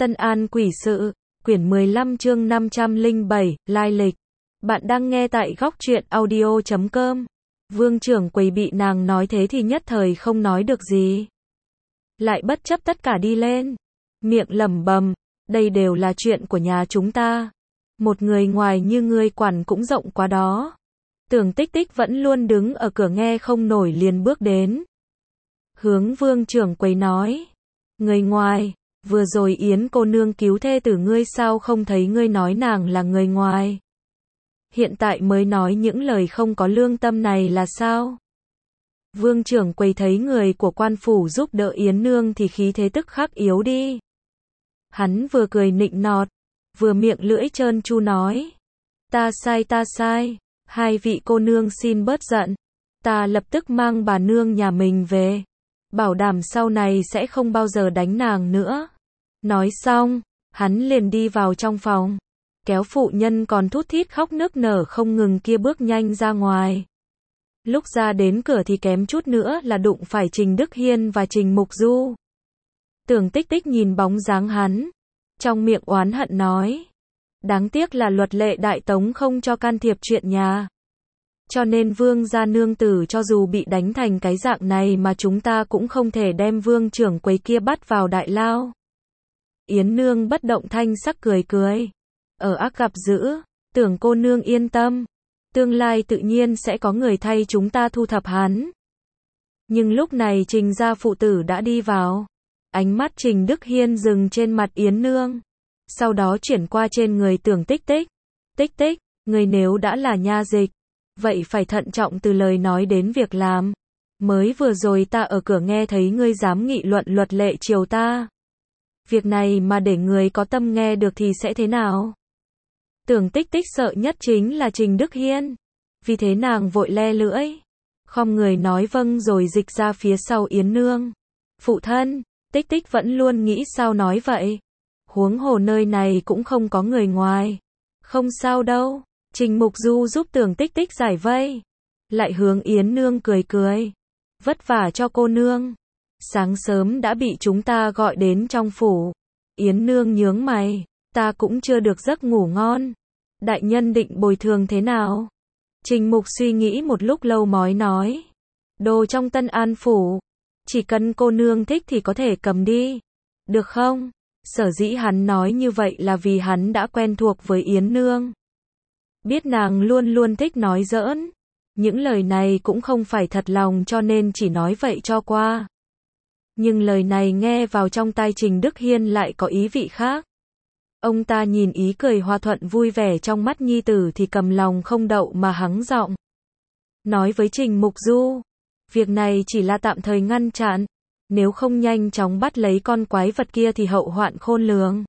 Tân An Quỷ Sự, quyển 15 chương 507, lai lịch. Bạn đang nghe tại góc truyện audio.com. Vương trưởng quầy bị nàng nói thế thì nhất thời không nói được gì. Lại bất chấp tất cả đi lên. Miệng lẩm bẩm, đây đều là chuyện của nhà chúng ta. Một người ngoài như ngươi quản cũng rộng quá đó. Tưởng Tích Tích vẫn luôn đứng ở cửa nghe không nổi liền bước đến. Hướng Vương trưởng quầy nói. Người ngoài, vừa rồi Yến cô nương cứu thê tử ngươi sao không thấy ngươi nói nàng là người ngoài. Hiện tại mới nói những lời không có lương tâm này là sao? Vương trưởng quầy thấy người của quan phủ giúp đỡ Yến nương thì khí thế tức khắc yếu đi. Hắn vừa cười nịnh nọt, vừa miệng lưỡi trơn tru nói. Ta sai, hai vị cô nương xin bớt giận. Ta lập tức mang bà nương nhà mình về. Bảo đảm sau này sẽ không bao giờ đánh nàng nữa. Nói xong, hắn liền đi vào trong phòng. Kéo phụ nhân còn thút thít khóc nức nở không ngừng kia bước nhanh ra ngoài. Lúc ra đến cửa thì kém chút nữa là đụng phải Trình Đức Hiên và Trình Mục Du. Tưởng Tích Tích nhìn bóng dáng hắn, trong miệng oán hận nói. Đáng tiếc là luật lệ Đại Tống không cho can thiệp chuyện nhà. Cho nên vương gia nương tử cho dù bị đánh thành cái dạng này mà chúng ta cũng không thể đem vương trưởng quầy kia bắt vào đại lao. Yến nương bất động thanh sắc cười cười. Ở ác gặp dữ, tưởng cô nương yên tâm. Tương lai tự nhiên sẽ có người thay chúng ta thu thập hắn. Nhưng lúc này Trình gia phụ tử đã đi vào. Ánh mắt Trình Đức Hiên dừng trên mặt Yến nương. Sau đó chuyển qua trên người tưởng Tích Tích. Tích Tích, người nếu đã là nha dịch. Vậy phải thận trọng từ lời nói đến việc làm. Mới vừa rồi ta ở cửa nghe thấy ngươi dám nghị luận luật lệ triều ta. Việc này mà để người có tâm nghe được thì sẽ thế nào? Tưởng Tích Tích sợ nhất chính là Trình Đức Hiên. Vì thế nàng vội le lưỡi. Khom người nói vâng rồi dịch ra phía sau Yến nương. Phụ thân, Tích Tích vẫn luôn nghĩ sao nói vậy. Huống hồ nơi này cũng không có người ngoài. Không sao đâu. Trình Mục Du giúp tưởng Tích Tích giải vây. Lại hướng Yến nương cười cười. Vất vả cho cô nương. Sáng sớm đã bị chúng ta gọi đến trong phủ. Yến nương nhướng mày. Ta cũng chưa được giấc ngủ ngon. Đại nhân định bồi thường thế nào? Trình Mục suy nghĩ một lúc lâu mới nói. Đồ trong Tân An phủ. Chỉ cần cô nương thích thì có thể cầm đi. Được không? Sở dĩ hắn nói như vậy là vì hắn đã quen thuộc với Yến nương. Biết nàng luôn luôn thích nói giỡn. Những lời này cũng không phải thật lòng cho nên chỉ nói vậy cho qua. Nhưng lời này nghe vào trong tai Trình Đức Hiên lại có ý vị khác. Ông ta nhìn ý cười hòa thuận vui vẻ trong mắt nhi tử thì cầm lòng không đậu mà hắng giọng. Nói với Trình Mục Du. Việc này chỉ là tạm thời ngăn chặn. Nếu không nhanh chóng bắt lấy con quái vật kia thì hậu hoạn khôn lường.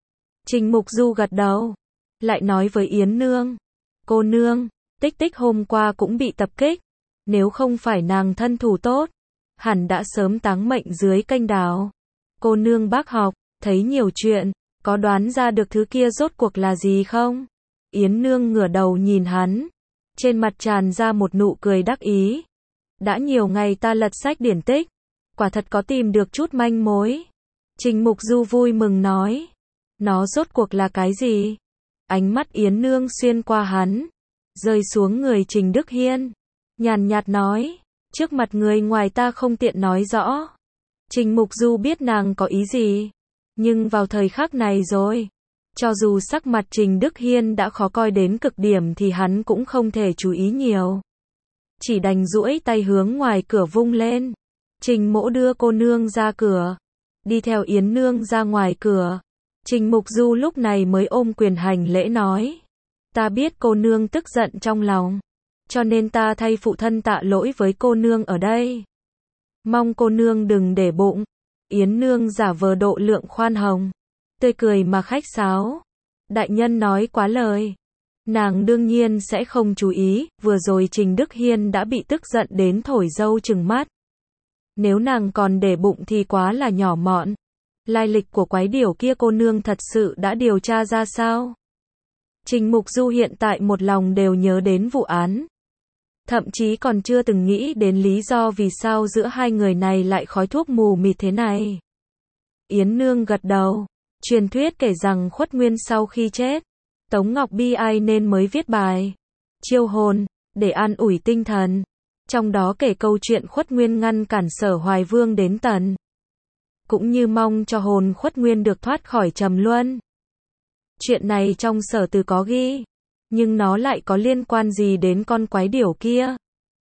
Trình Mục Du gật đầu. Lại nói với Yến nương. Cô nương, Tích Tích hôm qua cũng bị tập kích. Nếu không phải nàng thân thủ tốt, hẳn đã sớm táng mệnh dưới kênh đào. Cô nương bác học, thấy nhiều chuyện, có đoán ra được thứ kia rốt cuộc là gì không? Yến nương ngửa đầu nhìn hắn. Trên mặt tràn ra một nụ cười đắc ý. Đã nhiều ngày ta lật sách điển tích. Quả thật có tìm được chút manh mối. Trình Mục Du vui mừng nói. Nó rốt cuộc là cái gì? Ánh mắt Yến nương xuyên qua hắn. Rơi xuống người Trình Đức Hiên. Nhàn nhạt nói. Trước mặt người ngoài ta không tiện nói rõ. Trình Mục Du biết nàng có ý gì. Nhưng vào thời khắc này rồi. Cho dù sắc mặt Trình Đức Hiên đã khó coi đến cực điểm thì hắn cũng không thể chú ý nhiều. Chỉ đành duỗi tay hướng ngoài cửa vung lên. Trình mỗ đưa cô nương ra cửa. Đi theo Yến nương ra ngoài cửa. Trình Mục Du lúc này mới ôm quyền hành lễ nói. Ta biết cô nương tức giận trong lòng. Cho nên ta thay phụ thân tạ lỗi với cô nương ở đây. Mong cô nương đừng để bụng. Yến nương giả vờ độ lượng khoan hồng. Tươi cười mà khách sáo. Đại nhân nói quá lời. Nàng đương nhiên sẽ không chú ý. Vừa rồi Trình Đức Hiên đã bị tức giận đến thổi dâu trừng mắt. Nếu nàng còn để bụng thì quá là nhỏ mọn. Lai lịch của quái điểu kia cô nương thật sự đã điều tra ra sao? Trình Mục Du hiện tại một lòng đều nhớ đến vụ án. Thậm chí còn chưa từng nghĩ đến lý do vì sao giữa hai người này lại khói thuốc mù mịt thế này. Yến nương gật đầu. Truyền thuyết kể rằng Khuất Nguyên sau khi chết, Tống Ngọc bi ai nên mới viết bài chiêu hồn, để an ủi tinh thần. Trong đó kể câu chuyện Khuất Nguyên ngăn cản Sở Hoài Vương đến tận, cũng như mong cho hồn Khuất Nguyên được thoát khỏi trầm luân. Chuyện này trong Sở Từ có ghi, nhưng nó lại có liên quan gì đến con quái điểu kia?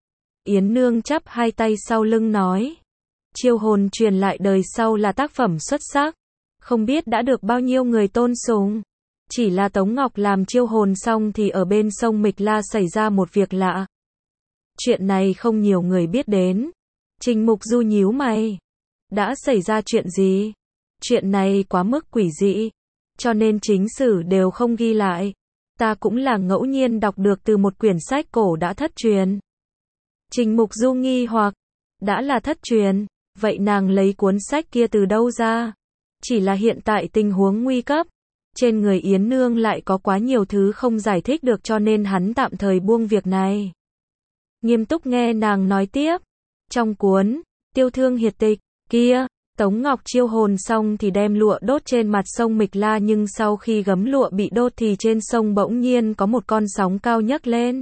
Yến Nương chắp hai tay sau lưng nói, chiêu hồn truyền lại đời sau là tác phẩm xuất sắc, không biết đã được bao nhiêu người tôn sùng. Chỉ là Tống Ngọc làm chiêu hồn xong thì ở bên sông Mịch La xảy ra một việc lạ. Chuyện này không nhiều người biết đến. Trình Mục Du nhíu mày. Đã xảy ra chuyện gì? Chuyện này quá mức quỷ dị, cho nên chính sử đều không ghi lại. Ta cũng là ngẫu nhiên đọc được từ một quyển sách cổ đã thất truyền. Trình Mục Du nghi hoặc, đã là thất truyền, vậy nàng lấy cuốn sách kia từ đâu ra? Chỉ là hiện tại tình huống nguy cấp, trên người Yến Nương lại có quá nhiều thứ không giải thích được cho nên hắn tạm thời buông việc này. Nghiêm túc nghe nàng nói tiếp, trong cuốn Tiêu Thương Hiệt Tịch kia, Tống Ngọc chiêu hồn xong thì đem lụa đốt trên mặt sông Mịch La, nhưng sau khi gấm lụa bị đốt thì trên sông bỗng nhiên có một con sóng cao nhấc lên.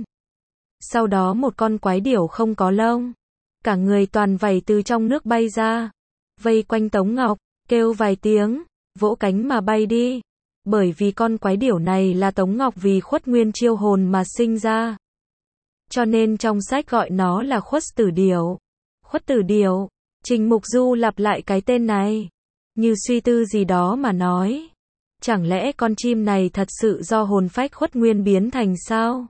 Sau đó một con quái điểu không có lông, cả người toàn vảy từ trong nước bay ra, vây quanh Tống Ngọc, kêu vài tiếng, vỗ cánh mà bay đi. Bởi vì con quái điểu này là Tống Ngọc vì Khuất Nguyên chiêu hồn mà sinh ra, cho nên trong sách gọi nó là Khuất Tử Điểu. Khuất Tử Điểu. Trình Mục Du lặp lại cái tên này, như suy tư gì đó mà nói, chẳng lẽ con chim này thật sự do hồn phách Khuất Nguyên biến thành sao?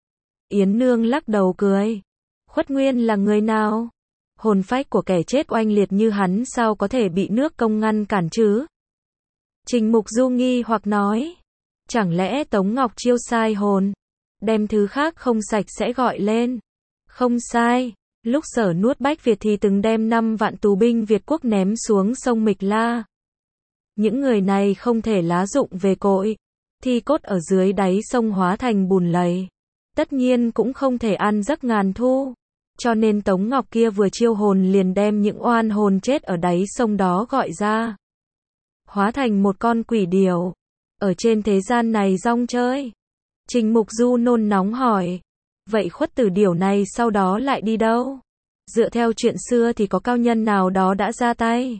Yến Nương lắc đầu cười. Khuất Nguyên là người nào? Hồn phách của kẻ chết oanh liệt như hắn sao có thể bị nước công ngăn cản chứ? Trình Mục Du nghi hoặc nói, chẳng lẽ Tống Ngọc chiêu sai hồn, đem thứ khác không sạch sẽ gọi lên? Không sai, lúc Sở nuốt Bách Việt thì từng đem 5 vạn tù binh Việt quốc ném xuống sông Mịch La. Những người này không thể lá dụng về cội, thi cốt ở dưới đáy sông hóa thành bùn lầy, tất nhiên cũng không thể ăn giấc ngàn thu. Cho nên Tống Ngọc kia vừa chiêu hồn liền đem những oan hồn chết ở đáy sông đó gọi ra, hóa thành một con quỷ điểu, ở trên thế gian này rong chơi. Trình Mục Du nôn nóng hỏi, vậy Khuất Tử Điểu này sau đó lại đi đâu? Dựa theo chuyện xưa thì có cao nhân nào đó đã ra tay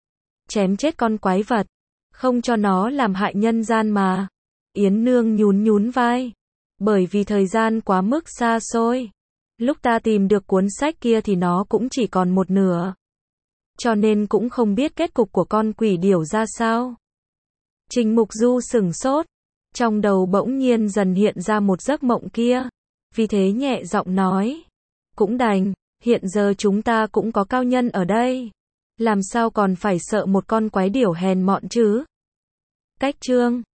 chém chết con quái vật, không cho nó làm hại nhân gian mà. Yến Nương nhún nhún vai, bởi vì thời gian quá mức xa xôi, lúc ta tìm được cuốn sách kia thì nó cũng chỉ còn một nửa, cho nên cũng không biết kết cục của con quỷ điểu ra sao. Trình Mục Du sửng sốt, trong đầu bỗng nhiên dần hiện ra một giấc mộng kia, vì thế nhẹ giọng nói, cũng đành, hiện giờ chúng ta cũng có cao nhân ở đây, làm sao còn phải sợ một con quái điểu hèn mọn chứ? Cách chương